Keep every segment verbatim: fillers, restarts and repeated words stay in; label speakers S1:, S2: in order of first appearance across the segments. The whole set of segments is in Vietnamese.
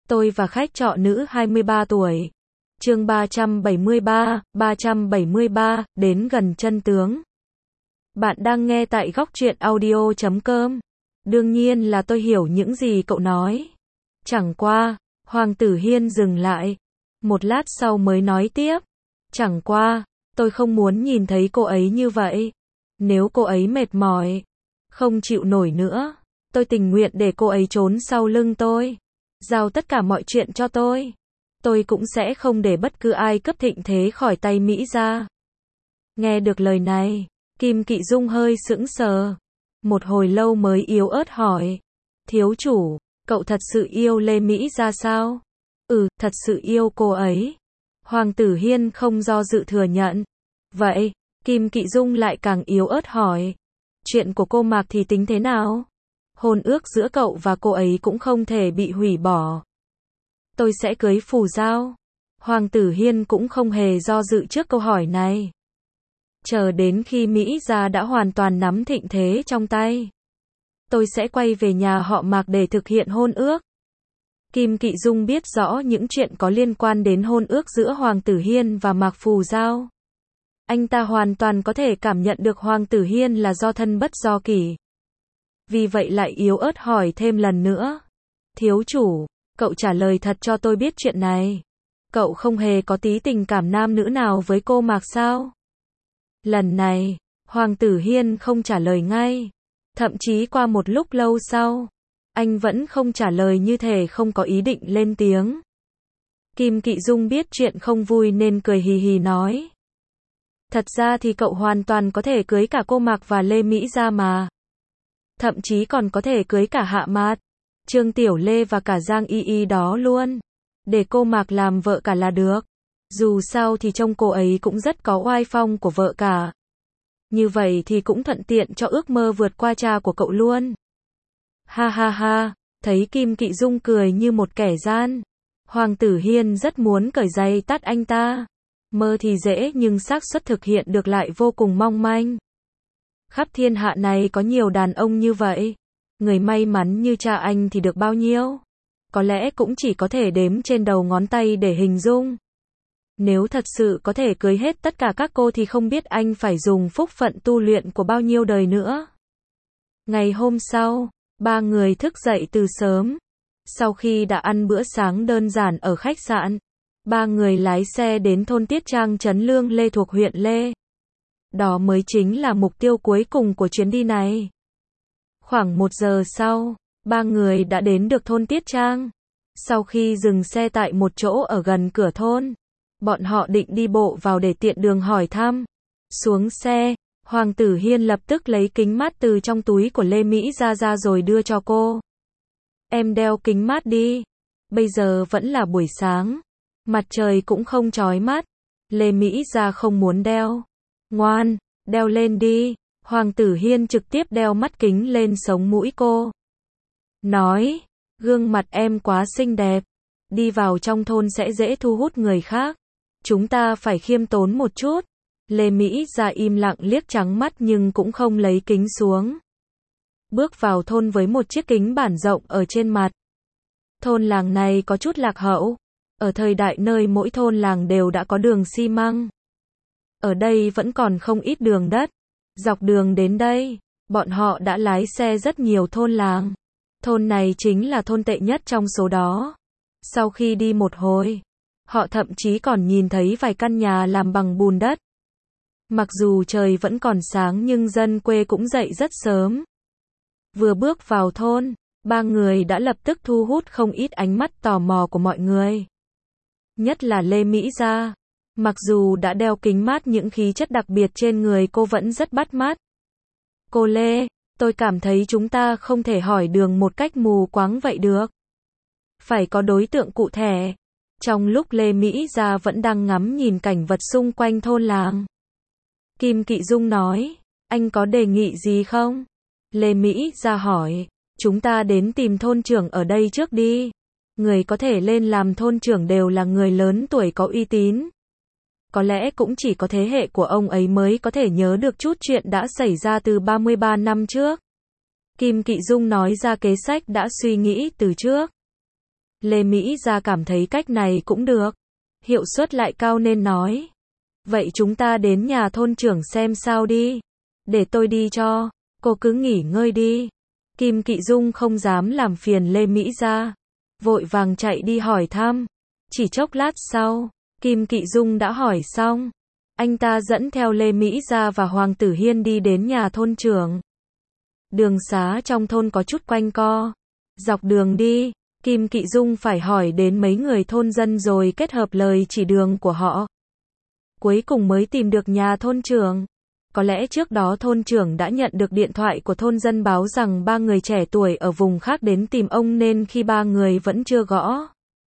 S1: Tôi và khách trọ nữ hai mươi ba tuổi. Chương ba trăm bảy mươi ba, ba trăm bảy mươi ba, đến gần chân tướng. Bạn đang nghe tại góc truyện audio chấm com. Đương nhiên là tôi hiểu những gì cậu nói. Chẳng qua, Hoàng Tử Hiên dừng lại. Một lát sau mới nói tiếp. Chẳng qua, tôi không muốn nhìn thấy cô ấy như vậy. Nếu cô ấy mệt mỏi, không chịu nổi nữa, tôi tình nguyện để cô ấy trốn sau lưng tôi, giao tất cả mọi chuyện cho tôi. Tôi cũng sẽ không để bất cứ ai cướp thịnh thế khỏi tay Mỹ gia. Nghe được lời này, Kim Kỵ Dung hơi sững sờ. Một hồi lâu mới yếu ớt hỏi. Thiếu chủ, cậu thật sự yêu Lê Mỹ gia sao? Ừ, thật sự yêu cô ấy. Hoàng Tử Hiên không do dự thừa nhận. Vậy, Kim Kỵ Dung lại càng yếu ớt hỏi. Chuyện của cô Mạc thì tính thế nào? Hôn ước giữa cậu và cô ấy cũng không thể bị hủy bỏ. Tôi sẽ cưới Phù Giao. Hoàng Tử Hiên cũng không hề do dự trước câu hỏi này. Chờ đến khi Mỹ gia đã hoàn toàn nắm thịnh thế trong tay, tôi sẽ quay về nhà họ Mạc để thực hiện hôn ước. Kim Kỵ Dung biết rõ những chuyện có liên quan đến hôn ước giữa Hoàng Tử Hiên và Mạc Phù Giao. Anh ta hoàn toàn có thể cảm nhận được Hoàng Tử Hiên là do thân bất do kỷ. Vì vậy lại yếu ớt hỏi thêm lần nữa. Thiếu chủ, cậu trả lời thật cho tôi biết chuyện này. Cậu không hề có tí tình cảm nam nữ nào với cô Mạc sao? Lần này, Hoàng Tử Hiên không trả lời ngay. Thậm chí qua một lúc lâu sau, anh vẫn không trả lời, như thể không có ý định lên tiếng. Kim Kỵ Dung biết chuyện không vui nên cười hì hì nói. Thật ra thì cậu hoàn toàn có thể cưới cả cô Mạc và Lê Mỹ gia mà. Thậm chí còn có thể cưới cả Hạ Mạt, Trương Tiểu Lê và cả Giang Y Y đó luôn. Để cô Mạc làm vợ cả là được. Dù sao thì trông cô ấy cũng rất có oai phong của vợ cả. Như vậy thì cũng thuận tiện cho ước mơ vượt qua cha của cậu luôn. Ha ha ha, thấy Kim Kỵ Dung cười như một kẻ gian. Hoàng Tử Hiên rất muốn cởi giày tát anh ta. Mơ thì dễ nhưng xác suất thực hiện được lại vô cùng mong manh. Khắp thiên hạ này có nhiều đàn ông như vậy. Người may mắn như cha anh thì được bao nhiêu? Có lẽ cũng chỉ có thể đếm trên đầu ngón tay để hình dung. Nếu thật sự có thể cưới hết tất cả các cô thì không biết anh phải dùng phúc phận tu luyện của bao nhiêu đời nữa. Ngày hôm sau, ba người thức dậy từ sớm. Sau khi đã ăn bữa sáng đơn giản ở khách sạn, ba người lái xe đến thôn Tiết Trang trấn Lương Lê thuộc huyện Lê. Đó mới chính là mục tiêu cuối cùng của chuyến đi này. Khoảng một giờ sau, ba người đã đến được thôn Tiết Trang. Sau khi dừng xe tại một chỗ ở gần cửa thôn, bọn họ định đi bộ vào để tiện đường hỏi thăm. Xuống xe, Hoàng Tử Hiên lập tức lấy kính mát từ trong túi của Lê Mỹ gia ra rồi đưa cho cô. Em đeo kính mát đi. Bây giờ vẫn là buổi sáng. Mặt trời cũng không chói mắt. Lê Mỹ gia không muốn đeo. Ngoan, đeo lên đi. Hoàng Tử Hiên trực tiếp đeo mắt kính lên sống mũi cô. Nói, gương mặt em quá xinh đẹp. Đi vào trong thôn sẽ dễ thu hút người khác. Chúng ta phải khiêm tốn một chút. Lê Mỹ gia im lặng liếc trắng mắt nhưng cũng không lấy kính xuống. Bước vào thôn với một chiếc kính bản rộng ở trên mặt. Thôn làng này có chút lạc hậu. Ở thời đại nơi mỗi thôn làng đều đã có đường xi măng. Ở đây vẫn còn không ít đường đất. Dọc đường đến đây, bọn họ đã lái xe rất nhiều thôn làng. Thôn này chính là thôn tệ nhất trong số đó. Sau khi đi một hồi, họ thậm chí còn nhìn thấy vài căn nhà làm bằng bùn đất. Mặc dù trời vẫn còn sáng nhưng dân quê cũng dậy rất sớm. Vừa bước vào thôn, ba người đã lập tức thu hút không ít ánh mắt tò mò của mọi người. Nhất là Lê Mỹ gia. Mặc dù đã đeo kính mát những khí chất đặc biệt trên người cô vẫn rất bắt mắt. Cô Lê, tôi cảm thấy chúng ta không thể hỏi đường một cách mù quáng vậy được. Phải có đối tượng cụ thể. Trong lúc Lê Mỹ gia vẫn đang ngắm nhìn cảnh vật xung quanh thôn làng, Kim Kỵ Dung nói, anh có đề nghị gì không? Lê Mỹ gia hỏi, chúng ta đến tìm thôn trưởng ở đây trước đi. Người có thể lên làm thôn trưởng đều là người lớn tuổi có uy tín. Có lẽ cũng chỉ có thế hệ của ông ấy mới có thể nhớ được chút chuyện đã xảy ra từ ba mươi ba năm trước. Kim Kỵ Dung nói ra kế sách đã suy nghĩ từ trước. Lê Mỹ Gia cảm thấy cách này cũng được. Hiệu suất lại cao nên nói. Vậy chúng ta đến nhà thôn trưởng xem sao đi. Để tôi đi cho. Cô cứ nghỉ ngơi đi. Kim Kỵ Dung không dám làm phiền Lê Mỹ Gia. Vội vàng chạy đi hỏi thăm. Chỉ chốc lát sau, Kim Kỵ Dung đã hỏi xong. Anh ta dẫn theo Lê Mỹ Gia và Hoàng Tử Hiên đi đến nhà thôn trưởng. Đường xá trong thôn có chút quanh co. Dọc đường đi, Kim Kỵ Dung phải hỏi đến mấy người thôn dân rồi kết hợp lời chỉ đường của họ. Cuối cùng mới tìm được nhà thôn trưởng. Có lẽ trước đó thôn trưởng đã nhận được điện thoại của thôn dân báo rằng ba người trẻ tuổi ở vùng khác đến tìm ông nên khi ba người vẫn chưa gõ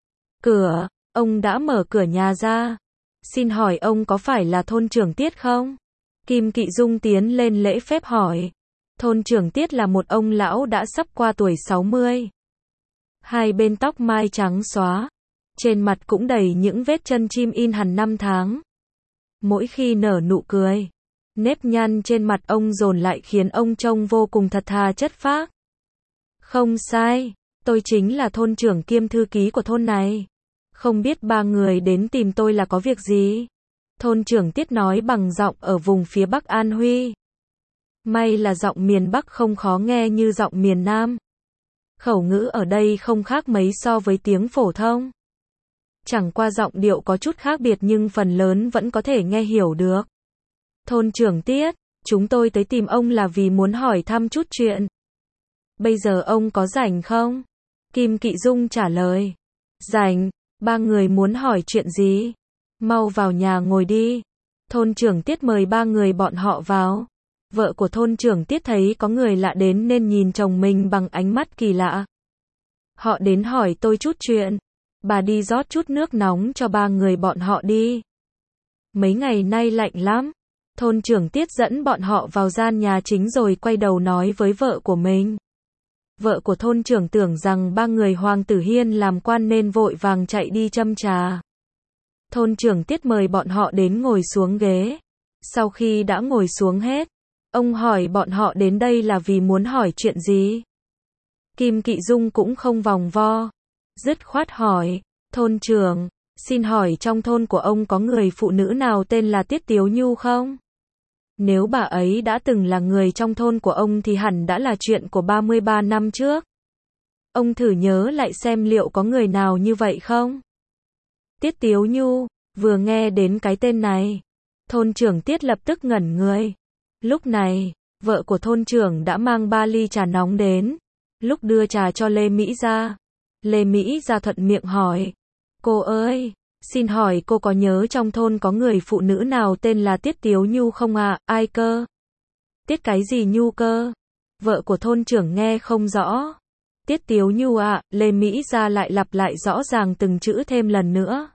S1: cửa, ông đã mở cửa nhà ra. Xin hỏi ông có phải là thôn trưởng Tiết không? Kim Kỵ Dung tiến lên lễ phép hỏi. Thôn trưởng Tiết là một ông lão đã sắp qua tuổi sáu mươi. Hai bên tóc mai trắng xóa. Trên mặt cũng đầy những vết chân chim in hằn năm tháng. Mỗi khi nở nụ cười, nếp nhăn trên mặt ông dồn lại khiến ông trông vô cùng thật thà chất phác. Không sai, tôi chính là thôn trưởng kiêm thư ký của thôn này. Không biết ba người đến tìm tôi là có việc gì? Thôn trưởng Tiết nói bằng giọng ở vùng phía Bắc An Huy. May là giọng miền Bắc không khó nghe như giọng miền Nam. Khẩu ngữ ở đây không khác mấy so với tiếng phổ thông. Chẳng qua giọng điệu có chút khác biệt nhưng phần lớn vẫn có thể nghe hiểu được. Thôn trưởng Tiết, chúng tôi tới tìm ông là vì muốn hỏi thăm chút chuyện. Bây giờ ông có rảnh không? Kim Kỵ Dung trả lời. Rảnh, ba người muốn hỏi chuyện gì? Mau vào nhà ngồi đi. Thôn trưởng Tiết mời ba người bọn họ vào. Vợ của thôn trưởng Tiết thấy có người lạ đến nên nhìn chồng mình bằng ánh mắt kỳ lạ. Họ đến hỏi tôi chút chuyện. Bà đi rót chút nước nóng cho ba người bọn họ đi. Mấy ngày nay lạnh lắm. Thôn trưởng Tiết dẫn bọn họ vào gian nhà chính rồi quay đầu nói với vợ của mình. Vợ của thôn trưởng tưởng rằng ba người Hoàng Tử Hiên làm quan nên vội vàng chạy đi châm trà. Thôn trưởng Tiết mời bọn họ đến ngồi xuống ghế. Sau khi đã ngồi xuống hết, ông hỏi bọn họ đến đây là vì muốn hỏi chuyện gì. Kim Kỵ Dung cũng không vòng vo, dứt khoát hỏi, thôn trưởng, xin hỏi trong thôn của ông có người phụ nữ nào tên là Tiết Tiếu Nhu không? Nếu bà ấy đã từng là người trong thôn của ông thì hẳn đã là chuyện của ba mươi ba năm trước. Ông thử nhớ lại xem liệu có người nào như vậy không? Tiết Tiếu Nhu, vừa nghe đến cái tên này, thôn trưởng Tiết lập tức ngẩn người. Lúc này, vợ của thôn trưởng đã mang ba ly trà nóng đến. Lúc đưa trà cho Lê Mỹ Gia, Lê Mỹ Gia thuận miệng hỏi. Cô ơi, xin hỏi cô có nhớ trong thôn có người phụ nữ nào tên là Tiết Tiếu Nhu không ạ? À? Ai cơ? Tiết cái gì Nhu cơ? Vợ của thôn trưởng nghe không rõ. Tiết Tiếu Nhu ạ, à, Lê Mỹ Gia lại lặp lại rõ ràng từng chữ thêm lần nữa.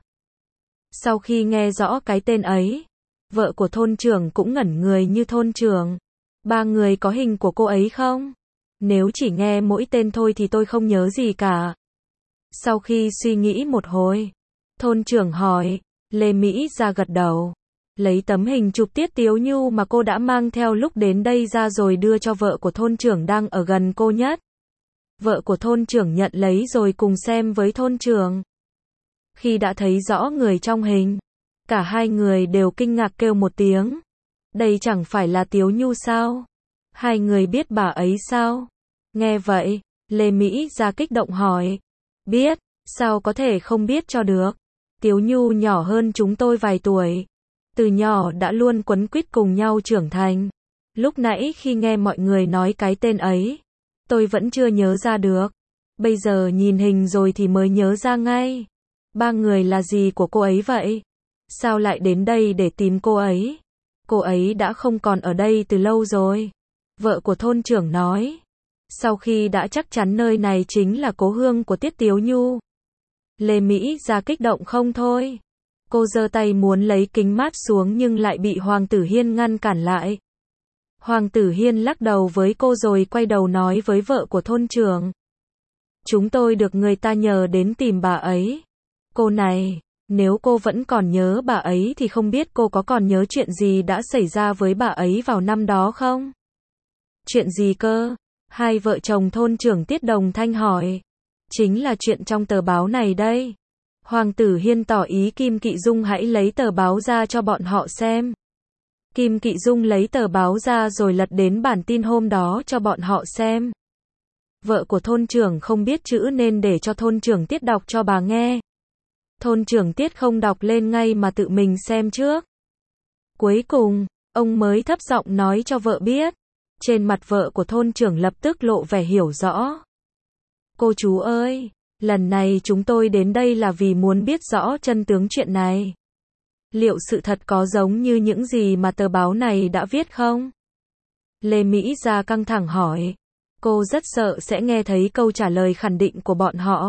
S1: Sau khi nghe rõ cái tên ấy, vợ của thôn trưởng cũng ngẩn người như thôn trưởng. Ba người có hình của cô ấy không? Nếu chỉ nghe mỗi tên thôi thì tôi không nhớ gì cả. Sau khi suy nghĩ một hồi, thôn trưởng hỏi, Lê Mỹ Gia gật đầu. Lấy tấm hình chụp Tiết Tiếu Nhu mà cô đã mang theo lúc đến đây ra rồi đưa cho vợ của thôn trưởng đang ở gần cô nhất. Vợ của thôn trưởng nhận lấy rồi cùng xem với thôn trưởng. Khi đã thấy rõ người trong hình, cả hai người đều kinh ngạc kêu một tiếng. Đây chẳng phải là Tiếu Nhu sao? Hai người biết bà ấy sao? Nghe vậy, Lê Mỹ Gia kích động hỏi. Biết, sao có thể không biết cho được? Tiếu Nhu nhỏ hơn chúng tôi vài tuổi. Từ nhỏ đã luôn quấn quýt cùng nhau trưởng thành. Lúc nãy khi nghe mọi người nói cái tên ấy, tôi vẫn chưa nhớ ra được. Bây giờ nhìn hình rồi thì mới nhớ ra ngay. Ba người là gì của cô ấy vậy? Sao lại đến đây để tìm cô ấy? Cô ấy đã không còn ở đây từ lâu rồi. Vợ của thôn trưởng nói. Sau khi đã chắc chắn nơi này chính là cố hương của Tiết Tiếu Nhu, Lê Mỹ Gia kích động không thôi. Cô giơ tay muốn lấy kính mát xuống nhưng lại bị Hoàng Tử Hiên ngăn cản lại. Hoàng Tử Hiên lắc đầu với cô rồi quay đầu nói với vợ của thôn trưởng. Chúng tôi được người ta nhờ đến tìm bà ấy. Cô này, nếu cô vẫn còn nhớ bà ấy thì không biết cô có còn nhớ chuyện gì đã xảy ra với bà ấy vào năm đó không? Chuyện gì cơ? Hai vợ chồng thôn trưởng Tiết đồng thanh hỏi. Chính là chuyện trong tờ báo này đây. Hoàng tử Hiên tỏ ý Kim Kỵ Dung hãy lấy tờ báo ra cho bọn họ xem. Kim Kỵ Dung lấy tờ báo ra rồi lật đến bản tin hôm đó cho bọn họ xem. Vợ của thôn trưởng không biết chữ nên để cho thôn trưởng Tiết đọc cho bà nghe. Thôn trưởng Tiết không đọc lên ngay mà tự mình xem trước. Cuối cùng, ông mới thấp giọng nói cho vợ biết. Trên mặt vợ của thôn trưởng lập tức lộ vẻ hiểu rõ. Cô chú ơi, lần này chúng tôi đến đây là vì muốn biết rõ chân tướng chuyện này. Liệu sự thật có giống như những gì mà tờ báo này đã viết không? Lê Mỹ Gia căng thẳng hỏi. Cô rất sợ sẽ nghe thấy câu trả lời khẳng định của bọn họ.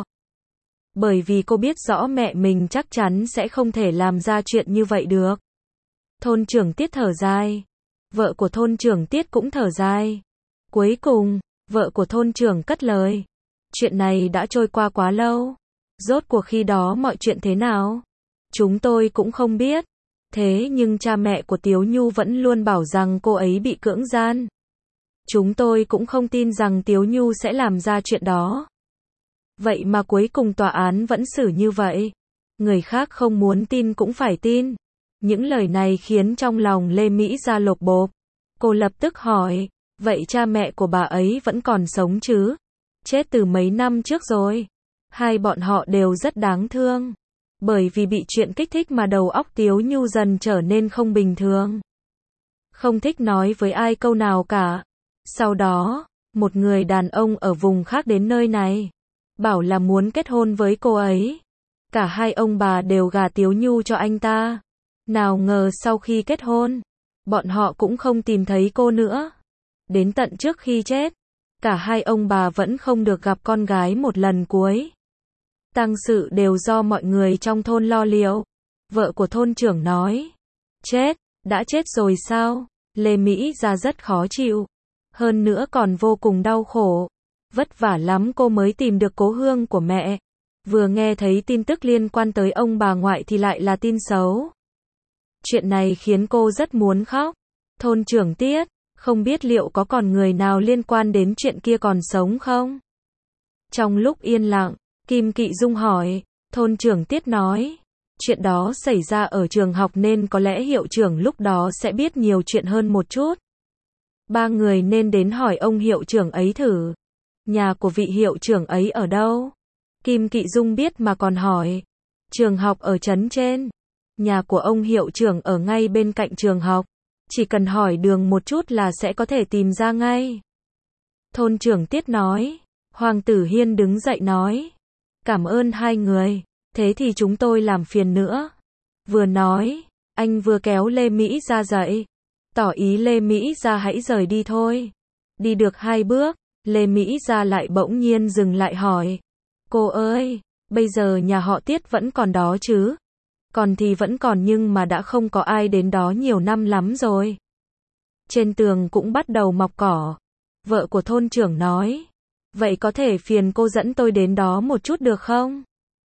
S1: Bởi vì cô biết rõ mẹ mình chắc chắn sẽ không thể làm ra chuyện như vậy được. Thôn trưởng Tiết thở dài. Vợ của thôn trưởng Tiết cũng thở dài. Cuối cùng, vợ của thôn trưởng cất lời. Chuyện này đã trôi qua quá lâu. Rốt cuộc khi đó mọi chuyện thế nào? Chúng tôi cũng không biết. Thế nhưng cha mẹ của Tiếu Nhu vẫn luôn bảo rằng cô ấy bị cưỡng gian. Chúng tôi cũng không tin rằng Tiếu Nhu sẽ làm ra chuyện đó. Vậy mà cuối cùng tòa án vẫn xử như vậy. Người khác không muốn tin cũng phải tin. Những lời này khiến trong lòng Lê Mỹ Gia lột bột. Cô lập tức hỏi, vậy cha mẹ của bà ấy vẫn còn sống chứ? Chết từ mấy năm trước rồi. Hai bọn họ đều rất đáng thương. Bởi vì bị chuyện kích thích mà đầu óc Tiếu Nhu dần trở nên không bình thường. Không thích nói với ai câu nào cả. Sau đó, một người đàn ông ở vùng khác đến nơi này. Bảo là muốn kết hôn với cô ấy. Cả hai ông bà đều gả Tiếu Nhu cho anh ta. Nào ngờ sau khi kết hôn, bọn họ cũng không tìm thấy cô nữa. Đến tận trước khi chết, cả hai ông bà vẫn không được gặp con gái một lần cuối. Tang sự đều do mọi người trong thôn lo liệu. Vợ của thôn trưởng nói. Chết, đã chết rồi sao? Lê Mỹ Gia rất khó chịu. Hơn nữa còn vô cùng đau khổ. Vất vả lắm cô mới tìm được cố hương của mẹ. Vừa nghe thấy tin tức liên quan tới ông bà ngoại thì lại là tin xấu. Chuyện này khiến cô rất muốn khóc. Thôn trưởng Tiết, không biết liệu có còn người nào liên quan đến chuyện kia còn sống không? Trong lúc yên lặng, Kim Kỵ Dung hỏi. Thôn trưởng Tiết nói. Chuyện đó xảy ra ở trường học nên có lẽ hiệu trưởng lúc đó sẽ biết nhiều chuyện hơn một chút. Ba người nên đến hỏi ông hiệu trưởng ấy thử. Nhà của vị hiệu trưởng ấy ở đâu? Kim Kỵ Dung biết mà còn hỏi. Trường học ở trấn trên. Nhà của ông hiệu trưởng ở ngay bên cạnh trường học. Chỉ cần hỏi đường một chút là sẽ có thể tìm ra ngay. Thôn trưởng Tiết nói. Hoàng tử Hiên đứng dậy nói. Cảm ơn hai người. Thế thì chúng tôi làm phiền nữa. Vừa nói, anh vừa kéo Lê Mỹ Gia dậy. Tỏ ý Lê Mỹ Gia hãy rời đi thôi. Đi được hai bước, Lê Mỹ Gia lại bỗng nhiên dừng lại hỏi. Cô ơi, bây giờ nhà họ Tiết vẫn còn đó chứ? Còn thì vẫn còn nhưng mà đã không có ai đến đó nhiều năm lắm rồi. Trên tường cũng bắt đầu mọc cỏ. Vợ của thôn trưởng nói. Vậy có thể phiền cô dẫn tôi đến đó một chút được không?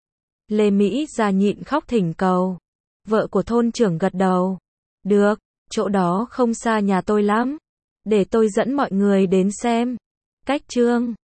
S1: Lê Mỹ Gia nhịn khóc thỉnh cầu. Vợ của thôn trưởng gật đầu. Được, chỗ đó không xa nhà tôi lắm. Để tôi dẫn mọi người đến xem. Cách chương